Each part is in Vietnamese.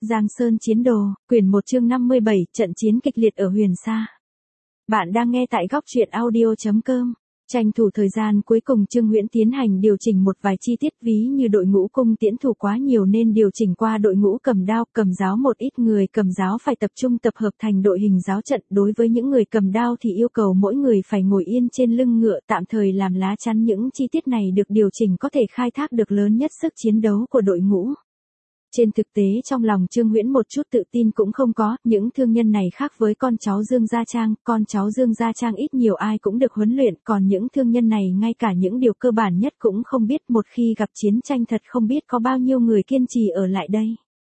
Giang Sơn Chiến Đồ, quyển 1 chương 57, trận chiến kịch liệt ở Huyền Sa. Bạn đang nghe tại góc truyện audio.com. Tranh thủ thời gian cuối cùng Trương Huyễn tiến hành điều chỉnh một vài chi tiết ví như đội ngũ cung tiễn thủ quá nhiều nên điều chỉnh qua đội ngũ cầm đao, cầm giáo một ít người cầm giáo phải tập trung tập hợp thành đội hình giáo trận. Đối với những người cầm đao thì yêu cầu mỗi người phải ngồi yên trên lưng ngựa tạm thời làm lá chắn. Những chi tiết này được điều chỉnh có thể khai thác được lớn nhất sức chiến đấu của đội ngũ. Trên thực tế trong lòng Trương Huyễn một chút tự tin cũng không có, những thương nhân này khác với con cháu Dương Gia Trang, con cháu Dương Gia Trang ít nhiều ai cũng được huấn luyện, còn những thương nhân này ngay cả những điều cơ bản nhất cũng không biết, một khi gặp chiến tranh thật không biết có bao nhiêu người kiên trì ở lại đây.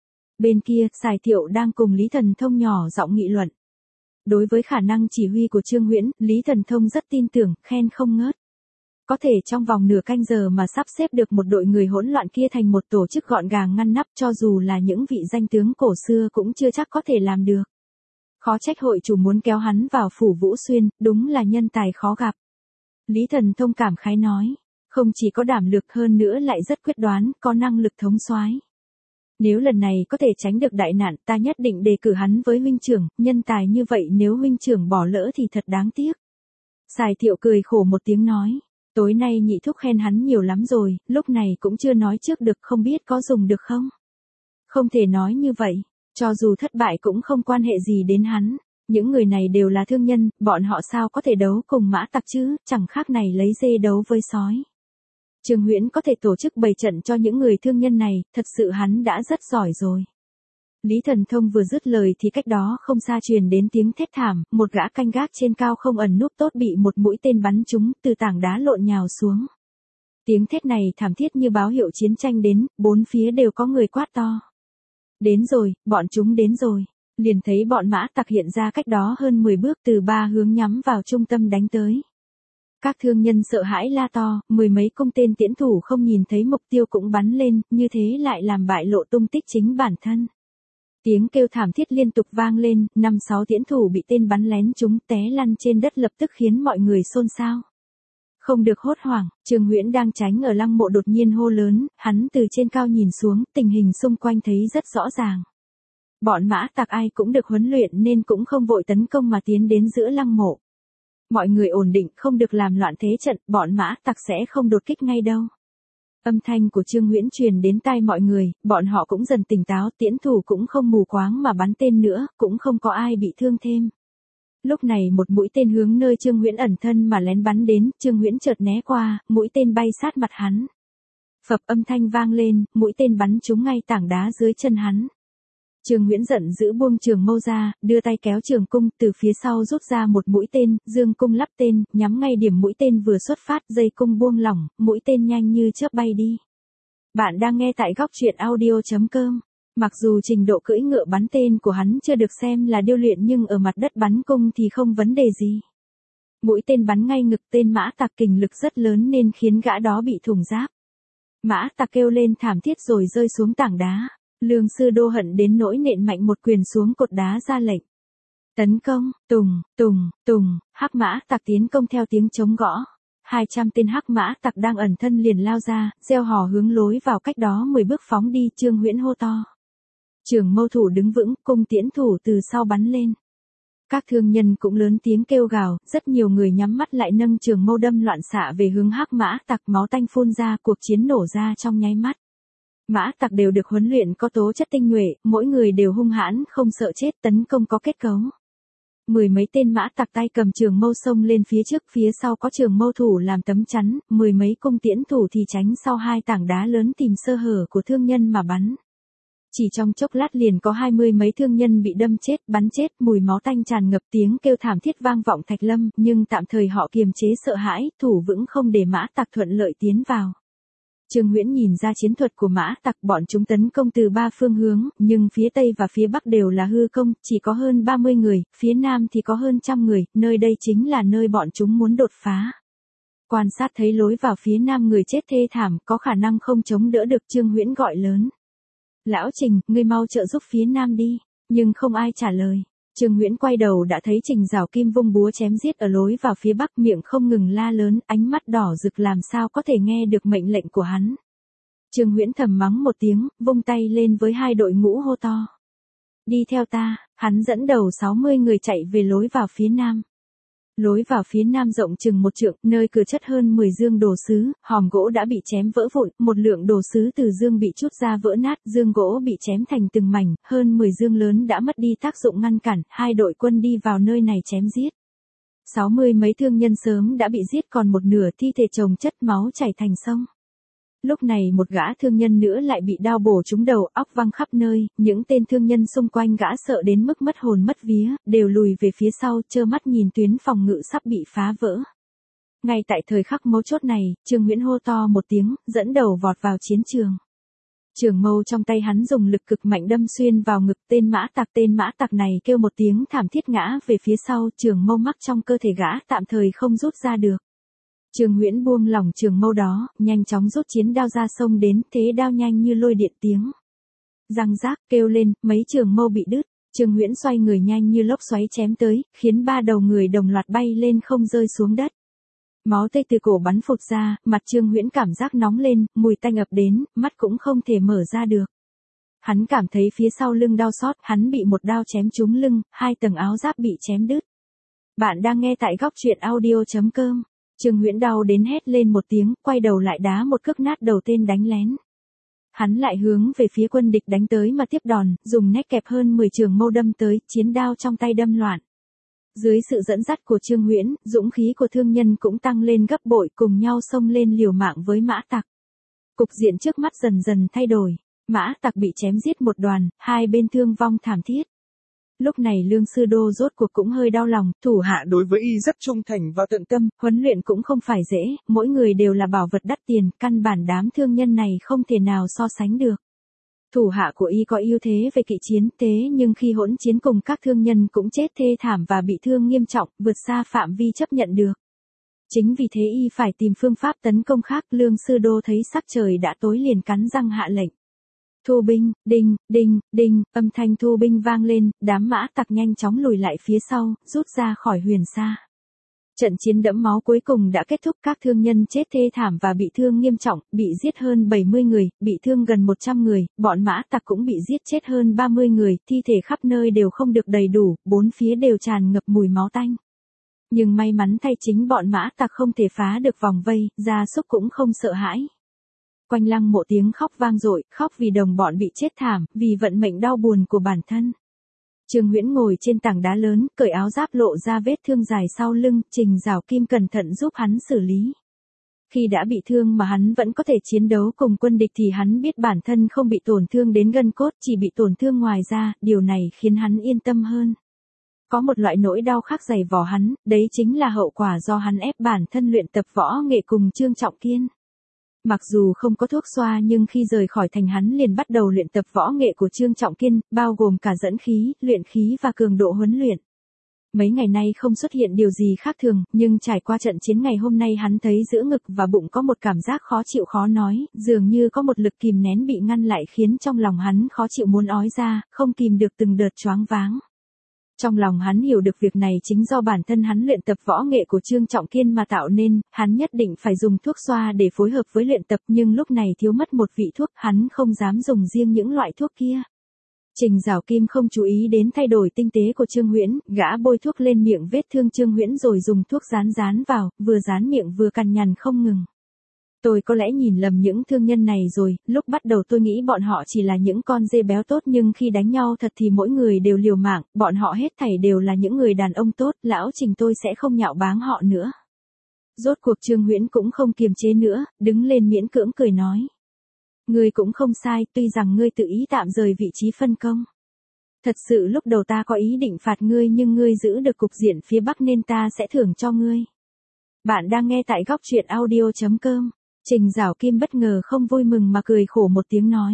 Bên kia, Sài Thiệu đang cùng Lý Thần Thông nhỏ giọng nghị luận. Đối với khả năng chỉ huy của Trương Huyễn, Lý Thần Thông rất tin tưởng, khen không ngớt. Có thể trong vòng nửa canh giờ mà sắp xếp được một đội người hỗn loạn kia thành một tổ chức gọn gàng ngăn nắp, cho dù là những vị danh tướng cổ xưa cũng chưa chắc có thể làm được. Khó trách hội chủ muốn kéo hắn vào phủ Vũ Xuyên, đúng là nhân tài khó gặp. Lý Thần Thông cảm khái nói, không chỉ có đảm lược hơn nữa lại rất quyết đoán, có năng lực thống soái. Nếu lần này có thể tránh được đại nạn, ta nhất định đề cử hắn với huynh trưởng, nhân tài như vậy nếu huynh trưởng bỏ lỡ thì thật đáng tiếc. Sài Thiệu cười khổ một tiếng nói. Tối nay nhị thúc khen hắn nhiều lắm rồi, lúc này cũng chưa nói trước được, không biết có dùng được không? Không thể nói như vậy, cho dù thất bại cũng không quan hệ gì đến hắn. Những người này đều là thương nhân, bọn họ sao có thể đấu cùng mã tặc chứ, chẳng khác này lấy dê đấu với sói. Trương Huyễn có thể tổ chức bày trận cho những người thương nhân này, thật sự hắn đã rất giỏi rồi. Lý Thần Thông vừa dứt lời thì cách đó không xa truyền đến tiếng thét thảm, một gã canh gác trên cao không ẩn núp tốt bị một mũi tên bắn trúng, từ tảng đá lộn nhào xuống. Tiếng thét này thảm thiết như báo hiệu chiến tranh đến, bốn phía đều có người quát to. Đến rồi, bọn chúng đến rồi. Liền thấy bọn mã tặc hiện ra cách đó hơn 10 bước từ ba hướng nhắm vào trung tâm đánh tới. Các thương nhân sợ hãi la to, mười mấy cung tên tiễn thủ không nhìn thấy mục tiêu cũng bắn lên, như thế lại làm bại lộ tung tích chính bản thân. Tiếng kêu thảm thiết liên tục vang lên, 5-6 tiễn thủ bị tên bắn lén trúng té lăn trên đất lập tức khiến mọi người xôn xao. Không được hốt hoảng, Trương Huyễn đang tránh ở lăng mộ đột nhiên hô lớn, hắn từ trên cao nhìn xuống, tình hình xung quanh thấy rất rõ ràng. Bọn mã tặc ai cũng được huấn luyện nên cũng không vội tấn công mà tiến đến giữa lăng mộ. Mọi người ổn định, không được làm loạn thế trận, bọn mã tặc sẽ không đột kích ngay đâu. Âm thanh của Trương Huyễn truyền đến tai mọi người, bọn họ cũng dần tỉnh táo, tiễn thủ cũng không mù quáng mà bắn tên nữa, cũng không có ai bị thương thêm. Lúc này một mũi tên hướng nơi Trương Huyễn ẩn thân mà lén bắn đến, Trương Huyễn chợt né qua, mũi tên bay sát mặt hắn. Phập âm thanh vang lên, mũi tên bắn trúng ngay tảng đá dưới chân hắn. Trương Huyễn giận dữ buông trường mâu ra, đưa tay kéo trường cung, từ phía sau rút ra một mũi tên, dương cung lắp tên, nhắm ngay điểm mũi tên vừa xuất phát, dây cung buông lỏng, mũi tên nhanh như chớp bay đi. Bạn đang nghe tại góc truyện audio.com. Mặc dù trình độ cưỡi ngựa bắn tên của hắn chưa được xem là điêu luyện nhưng ở mặt đất bắn cung thì không vấn đề gì. Mũi tên bắn ngay ngực tên mã tặc, kình lực rất lớn nên khiến gã đó bị thủng giáp. Mã tặc kêu lên thảm thiết rồi rơi xuống tảng đá. Lương Sư Đô hận đến nỗi nện mạnh một quyền xuống cột đá ra lệnh. Tấn công, tùng, tùng, tùng, hắc mã tặc tiến công theo tiếng trống gõ. 200 tên hắc mã tặc đang ẩn thân liền lao ra, reo hò hướng lối vào cách đó 10 bước phóng đi. Trương Huyễn hô to. Trường mâu thủ đứng vững, cung tiễn thủ từ sau bắn lên. Các thương nhân cũng lớn tiếng kêu gào, rất nhiều người nhắm mắt lại nâng trường mâu đâm loạn xạ về hướng hắc mã tặc, máu tanh phun ra, cuộc chiến nổ ra trong nháy mắt. Mã tặc đều được huấn luyện có tố chất tinh nhuệ, mỗi người đều hung hãn, không sợ chết, tấn công có kết cấu. Mười mấy tên mã tặc tay cầm trường mâu xông lên phía trước, phía sau có trường mâu thủ làm tấm chắn, mười mấy cung tiễn thủ thì tránh sau hai tảng đá lớn tìm sơ hở của thương nhân mà bắn. Chỉ trong chốc lát liền có 20 mấy thương nhân bị đâm chết, bắn chết, mùi máu tanh tràn ngập, tiếng kêu thảm thiết vang vọng Thạch Lâm, nhưng tạm thời họ kiềm chế sợ hãi, thủ vững không để mã tặc thuận lợi tiến vào. Trương Huyễn nhìn ra chiến thuật của mã tặc, bọn chúng tấn công từ ba phương hướng, nhưng phía Tây và phía Bắc đều là hư công, chỉ có hơn 30 người, phía Nam thì có hơn 100 người, nơi đây chính là nơi bọn chúng muốn đột phá. Quan sát thấy lối vào phía Nam người chết thê thảm, có khả năng không chống đỡ được, Trương Huyễn gọi lớn. Lão Trình, ngươi mau trợ giúp phía Nam đi, nhưng không ai trả lời. Trương Huyễn quay đầu đã thấy Trình Giảo Kim vung búa chém giết ở lối vào phía Bắc, miệng không ngừng la lớn, ánh mắt đỏ rực làm sao có thể nghe được mệnh lệnh của hắn. Trương Huyễn thầm mắng một tiếng, vung tay lên với hai đội ngũ hô to. Đi theo ta, hắn dẫn đầu 60 người chạy về lối vào phía nam. Lối vào phía nam rộng chừng 1 trượng, nơi cửa chất hơn 10 dương đồ sứ, hòm gỗ đã bị chém vỡ vụn, một lượng đồ sứ từ dương bị trút ra vỡ nát, dương gỗ bị chém thành từng mảnh, hơn 10 dương lớn đã mất đi tác dụng ngăn cản, 2 đội quân đi vào nơi này chém giết. 60 mấy thương nhân sớm đã bị giết, còn một nửa thi thể chồng chất máu chảy thành sông. Lúc này một gã thương nhân nữa lại bị đao bổ trúng đầu, óc văng khắp nơi, những tên thương nhân xung quanh gã sợ đến mức mất hồn mất vía, đều lùi về phía sau, trơ mắt nhìn tuyến phòng ngự sắp bị phá vỡ. Ngay tại thời khắc mấu chốt này, Trương Huyễn hô to một tiếng, dẫn đầu vọt vào chiến trường. Trường mâu trong tay hắn dùng lực cực mạnh đâm xuyên vào ngực tên mã tặc này kêu một tiếng thảm thiết ngã về phía sau, trường mâu mắc trong cơ thể gã tạm thời không rút ra được. Trương Huyễn buông lỏng trường mâu đó, nhanh chóng rút chiến đao ra xông đến, thế đao nhanh như lôi điện tiếng. Răng rác kêu lên, mấy trường mâu bị đứt, Trương Huyễn xoay người nhanh như lốc xoáy chém tới, khiến 3 đầu người đồng loạt bay lên không rơi xuống đất. Máu tươi từ cổ bắn phụt ra, mặt Trương Huyễn cảm giác nóng lên, mùi tanh ập đến, mắt cũng không thể mở ra được. Hắn cảm thấy phía sau lưng đau xót, hắn bị một đao chém trúng lưng, 2 tầng áo giáp bị chém đứt. Bạn đang nghe tại góc truyện audio.com. Trương Huyễn đau đến hét lên một tiếng, quay đầu lại đá một cước nát đầu tên đánh lén. Hắn lại hướng về phía quân địch đánh tới mà tiếp đòn, dùng nét kẹp hơn 10 trường mâu đâm tới, chiến đao trong tay đâm loạn. Dưới sự dẫn dắt của Trương Huyễn, dũng khí của thương nhân cũng tăng lên gấp bội, cùng nhau xông lên liều mạng với mã tặc. Cục diện trước mắt dần dần thay đổi, mã tặc bị chém giết một đoàn, 2 bên thương vong thảm thiết. Lúc này Lương Sư Đô rốt cuộc cũng hơi đau lòng, thủ hạ đối với y rất trung thành và tận tâm, huấn luyện cũng không phải dễ, mỗi người đều là bảo vật đắt tiền, căn bản đám thương nhân này không thể nào so sánh được. Thủ hạ của y có ưu thế về kỵ chiến, thế nhưng khi hỗn chiến cùng các thương nhân cũng chết thê thảm và bị thương nghiêm trọng, vượt xa phạm vi chấp nhận được. Chính vì thế y phải tìm phương pháp tấn công khác, Lương Sư Đô thấy sắc trời đã tối liền cắn răng hạ lệnh. Thu binh, đinh, đinh, đinh, âm thanh thu binh vang lên, đám mã tặc nhanh chóng lùi lại phía sau, rút ra khỏi Huyền Sa. Trận chiến đẫm máu cuối cùng đã kết thúc, các thương nhân chết thê thảm và bị thương nghiêm trọng, bị giết hơn 70 người, bị thương gần 100 người, bọn mã tặc cũng bị giết chết hơn 30 người, thi thể khắp nơi đều không được đầy đủ, 4 phía đều tràn ngập mùi máu tanh. Nhưng may mắn thay chính bọn mã tặc không thể phá được vòng vây, gia súc cũng không sợ hãi. Quanh lăng mộ tiếng khóc vang dội, khóc vì đồng bọn bị chết thảm, vì vận mệnh đau buồn của bản thân. Trương Huyễn ngồi trên tảng đá lớn, cởi áo giáp lộ ra vết thương dài sau lưng, Trình Giảo Kim cẩn thận giúp hắn xử lý. Khi đã bị thương mà hắn vẫn có thể chiến đấu cùng quân địch thì hắn biết bản thân không bị tổn thương đến gân cốt, chỉ bị tổn thương ngoài da, điều này khiến hắn yên tâm hơn. Có một loại nỗi đau khác dày vò hắn, đấy chính là hậu quả do hắn ép bản thân luyện tập võ nghệ cùng Trương Trọng Kiên. Mặc dù không có thuốc xoa nhưng khi rời khỏi thành hắn liền bắt đầu luyện tập võ nghệ của Trương Trọng Kiên, bao gồm cả dẫn khí, luyện khí và cường độ huấn luyện. Mấy ngày nay không xuất hiện điều gì khác thường, nhưng trải qua trận chiến ngày hôm nay hắn thấy giữa ngực và bụng có một cảm giác khó chịu khó nói, dường như có một lực kìm nén bị ngăn lại khiến trong lòng hắn khó chịu muốn ói ra, không kìm được từng đợt choáng váng. Trong lòng hắn hiểu được việc này chính do bản thân hắn luyện tập võ nghệ của Trương Trọng Kiên mà tạo nên, hắn nhất định phải dùng thuốc xoa để phối hợp với luyện tập nhưng lúc này thiếu mất một vị thuốc, hắn không dám dùng riêng những loại thuốc kia. Trình Giảo Kim không chú ý đến thay đổi tinh tế của Trương Huyễn, gã bôi thuốc lên miệng vết thương Trương Huyễn rồi dùng thuốc dán vào, vừa dán miệng vừa cằn nhằn không ngừng. Tôi có lẽ nhìn lầm những thương nhân này rồi, lúc bắt đầu tôi nghĩ bọn họ chỉ là những con dê béo tốt nhưng khi đánh nhau thật thì mỗi người đều liều mạng, bọn họ hết thảy đều là những người đàn ông tốt, lão Trình tôi sẽ không nhạo báng họ nữa. Rốt cuộc Trương Huyễn cũng không kiềm chế nữa, đứng lên miễn cưỡng cười nói. Ngươi cũng không sai, tuy rằng ngươi tự ý tạm rời vị trí phân công. Thật sự lúc đầu ta có ý định phạt ngươi nhưng ngươi giữ được cục diện phía Bắc nên ta sẽ thưởng cho ngươi. Bạn đang nghe tại góc truyện audio.com. Trình Giảo Kim bất ngờ không vui mừng mà cười khổ một tiếng nói.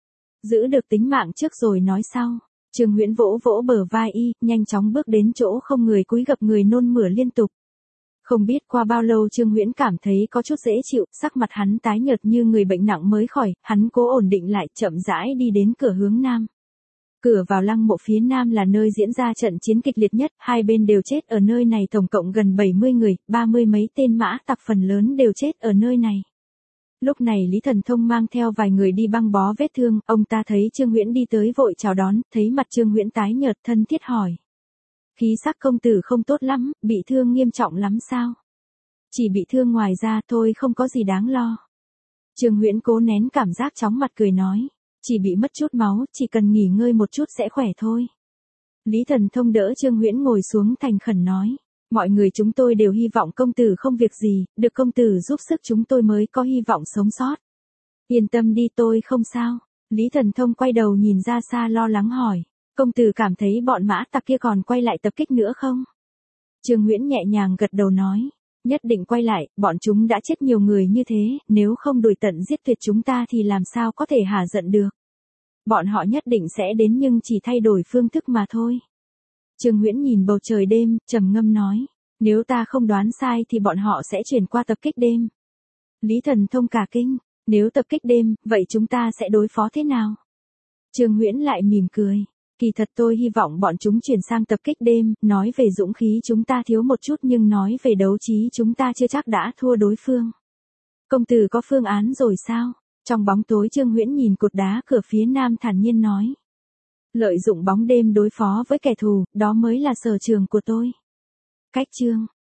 Giữ được tính mạng trước rồi nói sau. Trương Huyễn vỗ vỗ bờ vai y, nhanh chóng bước đến chỗ không người cúi gập người nôn mửa liên tục. Không biết qua bao lâu Trương Huyễn cảm thấy có chút dễ chịu, sắc mặt hắn tái nhợt như người bệnh nặng mới khỏi, hắn cố ổn định lại chậm rãi đi đến cửa hướng nam. Cửa vào lăng mộ phía nam là nơi diễn ra trận chiến kịch liệt nhất, hai bên đều chết ở nơi này tổng cộng gần 70 người, 30 mấy tên mã tặc phần lớn đều chết ở nơi này. Lúc này Lý Thần Thông mang theo vài người đi băng bó vết thương, ông ta thấy Trương Huyễn đi tới vội chào đón, thấy mặt Trương Huyễn tái nhợt thân thiết hỏi. Khí sắc công tử không tốt lắm, bị thương nghiêm trọng lắm sao? Chỉ bị thương ngoài ra thôi, không có gì đáng lo. Trương Huyễn cố nén cảm giác chóng mặt cười nói. Chỉ bị mất chút máu, chỉ cần nghỉ ngơi một chút sẽ khỏe thôi. Lý Thần Thông đỡ Trương Huyễn ngồi xuống thành khẩn nói. Mọi người chúng tôi đều hy vọng công tử không việc gì, được công tử giúp sức chúng tôi mới có hy vọng sống sót. Yên tâm đi, tôi không sao. Lý Thần Thông quay đầu nhìn ra xa lo lắng hỏi. Công tử cảm thấy bọn mã tặc kia còn quay lại tập kích nữa không? Trương Huyễn nhẹ nhàng gật đầu nói. Nhất định quay lại, bọn chúng đã chết nhiều người như thế, nếu không đuổi tận giết tuyệt chúng ta thì làm sao có thể hả giận được. Bọn họ nhất định sẽ đến nhưng chỉ thay đổi phương thức mà thôi. Trương Huyễn nhìn bầu trời đêm, trầm ngâm nói. Nếu ta không đoán sai thì bọn họ sẽ chuyển qua tập kích đêm. Lý Thần Thông cả kinh. Nếu tập kích đêm, vậy chúng ta sẽ đối phó thế nào? Trương Huyễn lại mỉm cười. Kỳ thật tôi hy vọng bọn chúng chuyển sang tập kích đêm, nói về dũng khí chúng ta thiếu một chút nhưng nói về đấu trí chúng ta chưa chắc đã thua đối phương. Công tử có phương án rồi sao? Trong bóng tối Trương Huyễn nhìn cột đá cửa phía nam thản nhiên nói. Lợi dụng bóng đêm đối phó với kẻ thù, đó mới là sở trường của tôi. Cách chương